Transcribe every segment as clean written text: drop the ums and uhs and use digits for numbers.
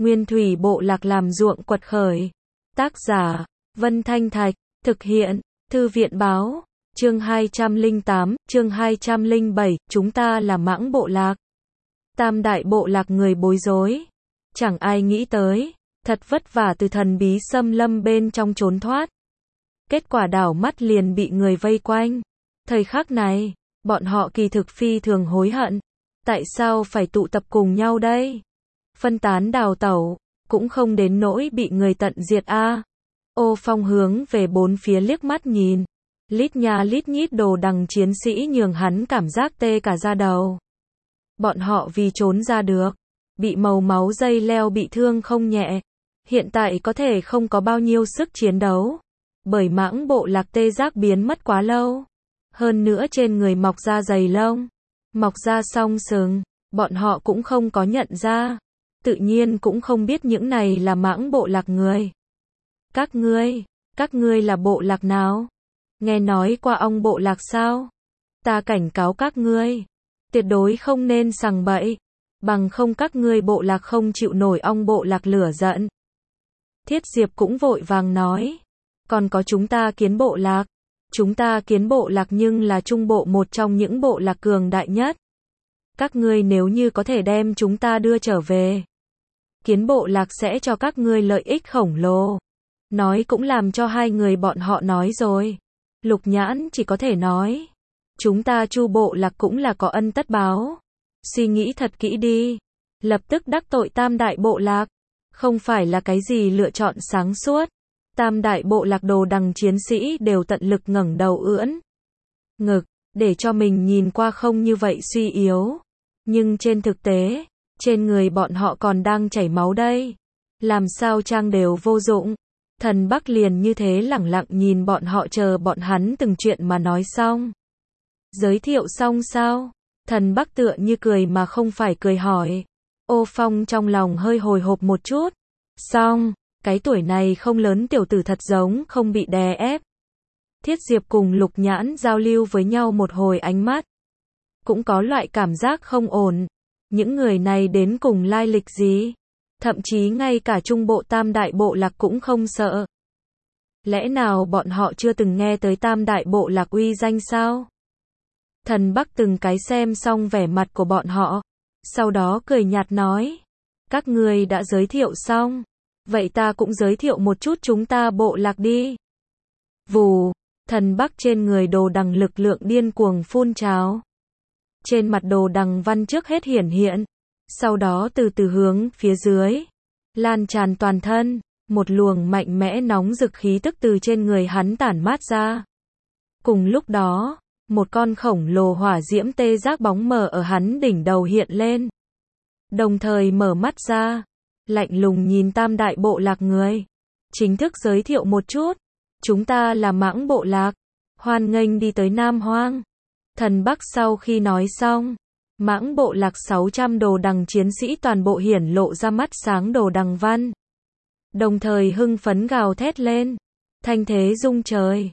Nguyên thủy bộ lạc làm ruộng quật khởi. Tác giả, Vân Thanh Thạch, thực hiện, Thư viện báo, chương 208, chương 207, chúng ta là Mãng bộ lạc. Tam đại bộ lạc người bối rối. Chẳng ai nghĩ tới, thật vất vả từ thần bí xâm lâm bên trong trốn thoát. Kết quả đảo mắt liền bị người vây quanh. Thời khắc này, bọn họ kỳ thực phi thường hối hận. Tại sao phải tụ tập cùng nhau đây? Phân tán đào tẩu, cũng không đến nỗi bị người tận diệt a. Ô Phong hướng về bốn phía liếc mắt nhìn. Lít nha lít nhít đồ đằng chiến sĩ nhường hắn cảm giác tê cả da đầu. Bọn họ vì trốn ra được, bị màu máu dây leo bị thương không nhẹ. Hiện tại có thể không có bao nhiêu sức chiến đấu. Bởi Mãng bộ lạc tê giác biến mất quá lâu. Hơn nữa trên người mọc ra dày lông. Mọc ra song sừng, bọn họ cũng không có nhận ra. Tự nhiên cũng không biết những này là Mãng bộ lạc người. Các ngươi là bộ lạc nào? Nghe nói qua ong bộ lạc sao? Ta cảnh cáo các ngươi, tuyệt đối không nên sằng bậy, bằng không các ngươi bộ lạc không chịu nổi ong bộ lạc lửa giận. Thiết Diệp cũng vội vàng nói, còn có chúng ta Kiến bộ lạc. Chúng ta Kiến bộ lạc nhưng là trung bộ một trong những bộ lạc cường đại nhất. Các ngươi nếu như có thể đem chúng ta đưa trở về, Kiến bộ lạc sẽ cho các ngươi lợi ích khổng lồ. Nói cũng làm cho hai người bọn họ nói rồi. Lục Nhãn chỉ có thể nói, chúng ta Chu bộ lạc cũng là có ân tất báo. Suy nghĩ thật kỹ đi. Lập tức đắc tội tam đại bộ lạc, không phải là cái gì lựa chọn sáng suốt. Tam đại bộ lạc đồ đằng chiến sĩ đều tận lực ngẩng đầu ưỡn ngực, để cho mình nhìn qua không như vậy suy yếu. Nhưng trên thực tế, trên người bọn họ còn đang chảy máu đây. Làm sao trang đều vô dụng. Thần Bắc liền như thế lẳng lặng nhìn bọn họ chờ bọn hắn từng chuyện mà nói xong. Giới thiệu xong sao? Thần Bắc tựa như cười mà không phải cười hỏi. Ô Phong trong lòng hơi hồi hộp một chút. Xong, cái tuổi này không lớn tiểu tử thật giống không bị đè ép. Thiết Diệp cùng Lục Nhãn giao lưu với nhau một hồi ánh mắt. Cũng có loại cảm giác không ổn. Những người này đến cùng lai lịch gì? Thậm chí ngay cả trung bộ tam đại bộ lạc cũng không sợ. Lẽ nào bọn họ chưa từng nghe tới tam đại bộ lạc uy danh sao? Thần Bắc từng cái xem xong vẻ mặt của bọn họ. Sau đó cười nhạt nói. Các ngươi đã giới thiệu xong. Vậy ta cũng giới thiệu một chút chúng ta bộ lạc đi. Vù, thần Bắc trên người đồ đằng lực lượng điên cuồng phun trào. Trên mặt đồ đằng văn trước hết hiển hiện. Sau đó từ từ hướng phía dưới, lan tràn toàn thân, một luồng mạnh mẽ nóng rực khí tức từ trên người hắn tản mát ra. Cùng lúc đó, một con khổng lồ hỏa diễm tê giác bóng mờ ở hắn đỉnh đầu hiện lên. Đồng thời mở mắt ra, lạnh lùng nhìn tam đại bộ lạc người. Chính thức giới thiệu một chút, chúng ta là Mãng bộ lạc, hoan nghênh đi tới Nam Hoang. Thần Bắc sau khi nói xong, Mãng bộ lạc 600 đồ đằng chiến sĩ toàn bộ hiển lộ ra mắt sáng đồ đằng văn. Đồng thời hưng phấn gào thét lên. Thanh thế rung trời.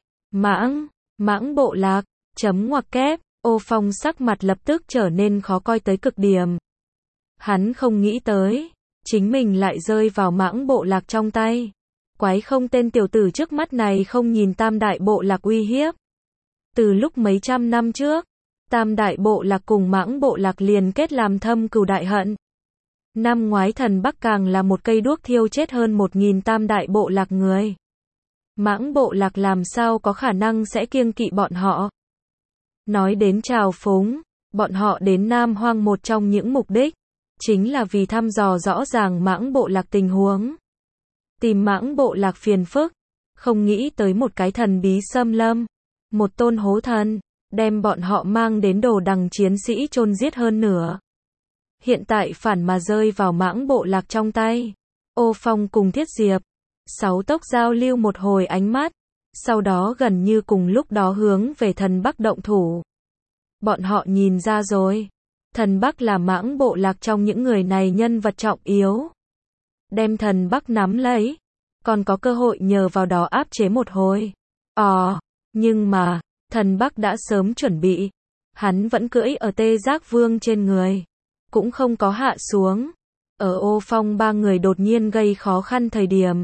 Mãng bộ lạc, chấm ngoặc kép. Ô Phong sắc mặt lập tức trở nên khó coi tới cực điểm. Hắn không nghĩ tới, chính mình lại rơi vào Mãng bộ lạc trong tay. Quái không tên tiểu tử trước mắt này không nhìn tam đại bộ lạc uy hiếp. Từ lúc mấy trăm năm trước, tam đại bộ lạc cùng Mãng bộ lạc liền kết làm thâm cừu đại hận. Năm ngoái thần Bắc càng là một cây đuốc thiêu chết hơn 1000 tam đại bộ lạc người. Mãng bộ lạc làm sao có khả năng sẽ kiêng kỵ bọn họ. Nói đến trào phúng, bọn họ đến Nam Hoang một trong những mục đích, chính là vì thăm dò rõ ràng Mãng bộ lạc tình huống. Tìm Mãng bộ lạc phiền phức, không nghĩ tới một cái thần bí xâm lâm, một tôn hố thần. Đem bọn họ mang đến đồ đằng chiến sĩ chôn giết hơn nửa. Hiện tại phản mà rơi vào Mãng bộ lạc trong tay. Ô Phong cùng Thiết Diệp, 6 tốc giao lưu một hồi ánh mắt. Sau đó gần như cùng lúc đó hướng về thần Bắc động thủ. Bọn họ nhìn ra rồi. Thần Bắc là Mãng bộ lạc trong những người này nhân vật trọng yếu. Đem thần Bắc nắm lấy. Còn có cơ hội nhờ vào đó áp chế một hồi. Nhưng mà thần Bắc đã sớm chuẩn bị. Hắn vẫn cưỡi ở tê giác vương trên người. Cũng không có hạ xuống. Ở Ô Phong ba người đột nhiên gây khó khăn thời điểm.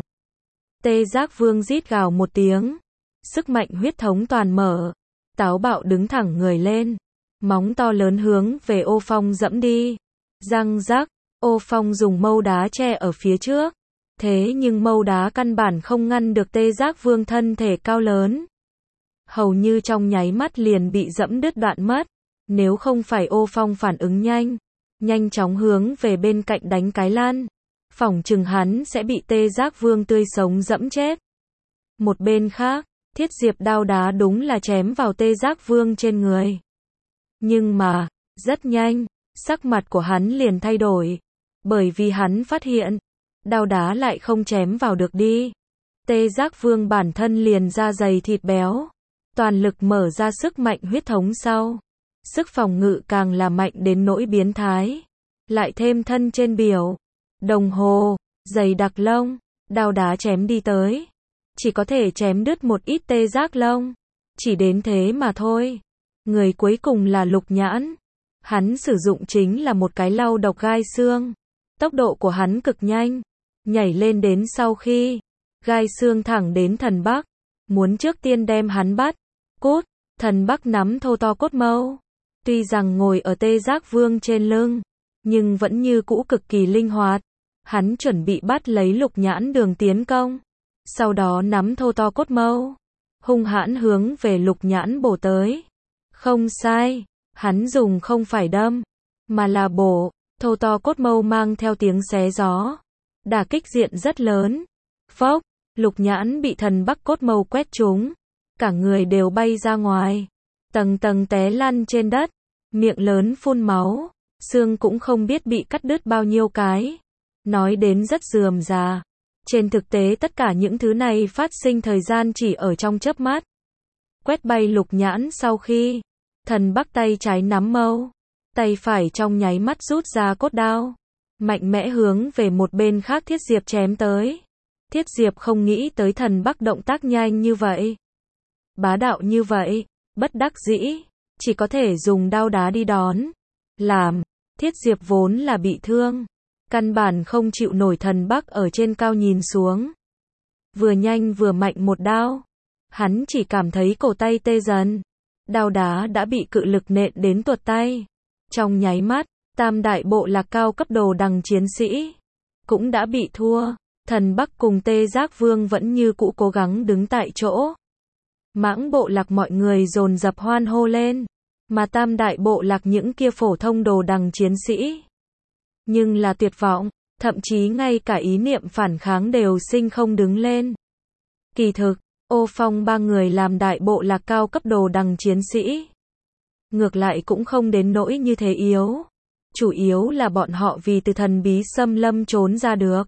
Tê Giác Vương rít gào một tiếng. Sức mạnh huyết thống toàn mở. Táo bạo đứng thẳng người lên. Móng to lớn hướng về Ô Phong dẫm đi. Răng rắc, Ô Phong dùng mâu đá che ở phía trước. Thế nhưng mâu đá căn bản không ngăn được Tê Giác Vương thân thể cao lớn. Hầu như trong nháy mắt liền bị dẫm đứt đoạn mất. Nếu không phải Ô Phong phản ứng nhanh, nhanh chóng hướng về bên cạnh đánh cái lăn, phỏng chừng hắn sẽ bị Tê Giác Vương tươi sống dẫm chết. Một bên khác, Thiết Diệp đao đá đúng là chém vào Tê Giác Vương trên người. Nhưng mà, rất nhanh, sắc mặt của hắn liền thay đổi. Bởi vì hắn phát hiện, đao đá lại không chém vào được đi. Tê Giác Vương bản thân liền da dày thịt béo. Toàn lực mở ra sức mạnh huyết thống sau. Sức phòng ngự càng là mạnh đến nỗi biến thái. Lại thêm thân trên biểu. Đồng hồ, dày đặc lông, đao đá chém đi tới. Chỉ có thể chém đứt một ít tê giác lông. Chỉ đến thế mà thôi. Người cuối cùng là Lục Nhãn. Hắn sử dụng chính là một cái lau độc gai xương. Tốc độ của hắn cực nhanh. Nhảy lên đến sau khi. Gai xương thẳng đến Thần Bắc. Muốn trước tiên đem hắn bắt. Cút, Thần Bắc nắm thô to cốt mâu. Tuy rằng ngồi ở Tê Giác Vương trên lưng. Nhưng vẫn như cũ cực kỳ linh hoạt. Hắn chuẩn bị bắt lấy Lục Nhãn đường tiến công. Sau đó nắm thô to cốt mâu. Hung hãn hướng về Lục Nhãn bổ tới. Không sai, hắn dùng không phải đâm, mà là bổ. Thô to cốt mâu mang theo tiếng xé gió. Đả kích diện rất lớn. Phốc, Lục Nhãn bị Thần Bắc cốt mâu quét trúng. Cả người đều bay ra ngoài. Tầng tầng té lăn trên đất. Miệng lớn phun máu. Xương cũng không biết bị cắt đứt bao nhiêu cái. Nói đến rất rườm rà. Trên thực tế tất cả những thứ này phát sinh thời gian chỉ ở trong chớp mắt. Quét bay Lục Nhãn sau khi. Thần Bắc tay trái nắm mâu. Tay phải trong nháy mắt rút ra cốt đao. Mạnh mẽ hướng về một bên khác Thiết Diệp chém tới. Thiết Diệp không nghĩ tới Thần Bắc động tác nhanh như vậy. Bá đạo như vậy. Bất đắc dĩ. Chỉ có thể dùng đao đá đi đón. Làm. Thiết Diệp vốn là bị thương. Căn bản không chịu nổi Thần Bắc ở trên cao nhìn xuống. Vừa nhanh vừa mạnh một đao. Hắn chỉ cảm thấy cổ tay tê dần. Đao đá đã bị cự lực nện đến tuột tay. Trong nháy mắt, tam đại bộ lạc cao cấp đồ đằng chiến sĩ cũng đã bị thua. Thần Bắc cùng Tê Giác Vương vẫn như cũ cố gắng đứng tại chỗ. Mãng bộ lạc mọi người dồn dập hoan hô lên. Mà tam đại bộ lạc những kia phổ thông đồ đằng chiến sĩ. Nhưng là tuyệt vọng, thậm chí ngay cả ý niệm phản kháng đều sinh không đứng lên. Kỳ thực, Ô Phong ba người làm đại bộ lạc cao cấp đồ đằng chiến sĩ. Ngược lại cũng không đến nỗi như thế yếu. Chủ yếu là bọn họ vì từ thần bí xâm lâm trốn ra được.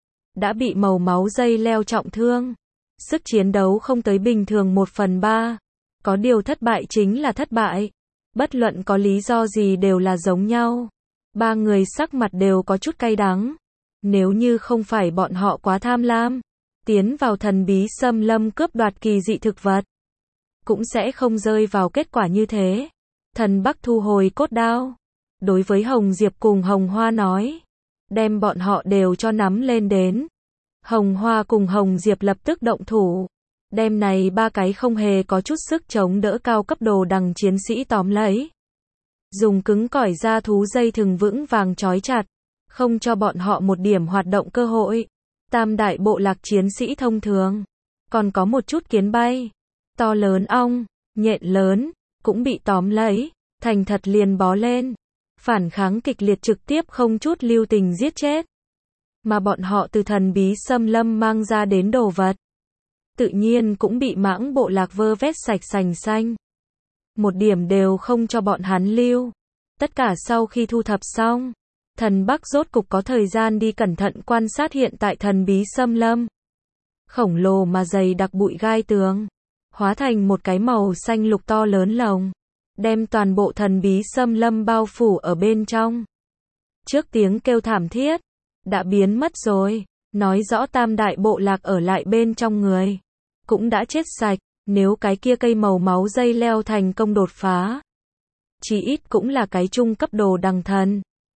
Đã bị màu máu dây leo trọng thương. Sức chiến đấu không tới bình thường 1/3. Có điều thất bại chính là thất bại. Bất luận có lý do gì đều là giống nhau. Ba người sắc mặt đều có chút cay đắng. Nếu như không phải bọn họ quá tham lam, tiến vào thần bí xâm lâm cướp đoạt kỳ dị thực vật, cũng sẽ không rơi vào kết quả như thế. Thần Bắc thu hồi cốt đao. Đối với Hồng Diệp cùng Hồng Hoa nói. Đem bọn họ đều cho nắm lên đến. Hồng Hoa cùng Hồng Diệp lập tức động thủ. Đem này ba cái không hề có chút sức chống đỡ cao cấp đồ đằng chiến sĩ tóm lấy. Dùng cứng cỏi da thú dây thừng vững vàng trói chặt. Không cho bọn họ một điểm hoạt động cơ hội. Tam đại bộ lạc chiến sĩ thông thường. Còn có một chút kiến bay. To lớn ong, nhện lớn, cũng bị tóm lấy. Thành thật liền bó lên. Phản kháng kịch liệt trực tiếp không chút lưu tình giết chết. Mà bọn họ từ thần bí xâm lâm mang ra đến đồ vật. Tự nhiên cũng bị mãng bộ lạc vơ vét sạch sành xanh. Một điểm đều không cho bọn hắn lưu. Tất cả sau khi thu thập xong. Thần Bắc rốt cục có thời gian đi cẩn thận quan sát hiện tại thần bí xâm lâm. Khổng lồ mà dày đặc bụi gai tường. Hóa thành một cái màu xanh lục to lớn lồng. Đem toàn bộ thần bí xâm lâm bao phủ ở bên trong. Trước tiếng kêu thảm thiết. Đã biến mất rồi. Nói rõ tam đại bộ lạc ở lại bên trong người. Cũng đã chết sạch. Nếu cái kia cây màu máu dây leo thành công đột phá. Chỉ ít cũng là cái trung cấp đồ đằng thần.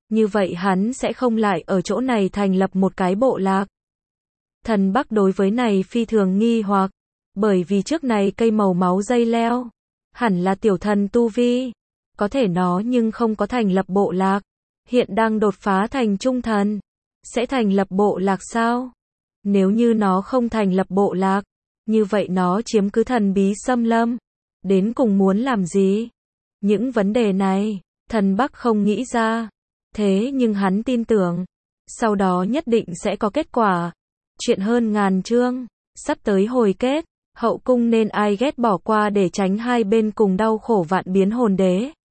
như vậy hắn sẽ không lại ở chỗ này thành lập một cái bộ lạc. Thần Bắc đối với này phi thường nghi hoặc, bởi vì trước này cây màu máu dây leo, hẳn là tiểu thần tu vi, có thể nó nhưng không có thành lập bộ lạc, hiện đang đột phá thành trung thần, sẽ thành lập bộ lạc sao? Nếu như nó không thành lập bộ lạc, như vậy nó chiếm cứ thần bí xâm lâm, đến cùng muốn làm gì? Những vấn đề này, thần Bắc không nghĩ ra, thế nhưng hắn tin tưởng, sau đó nhất định sẽ có kết quả. Chuyện hơn ngàn chương, sắp tới hồi kết, hậu cung nên ai ghét bỏ qua để tránh hai bên cùng đau khổ vạn biến hồn đế.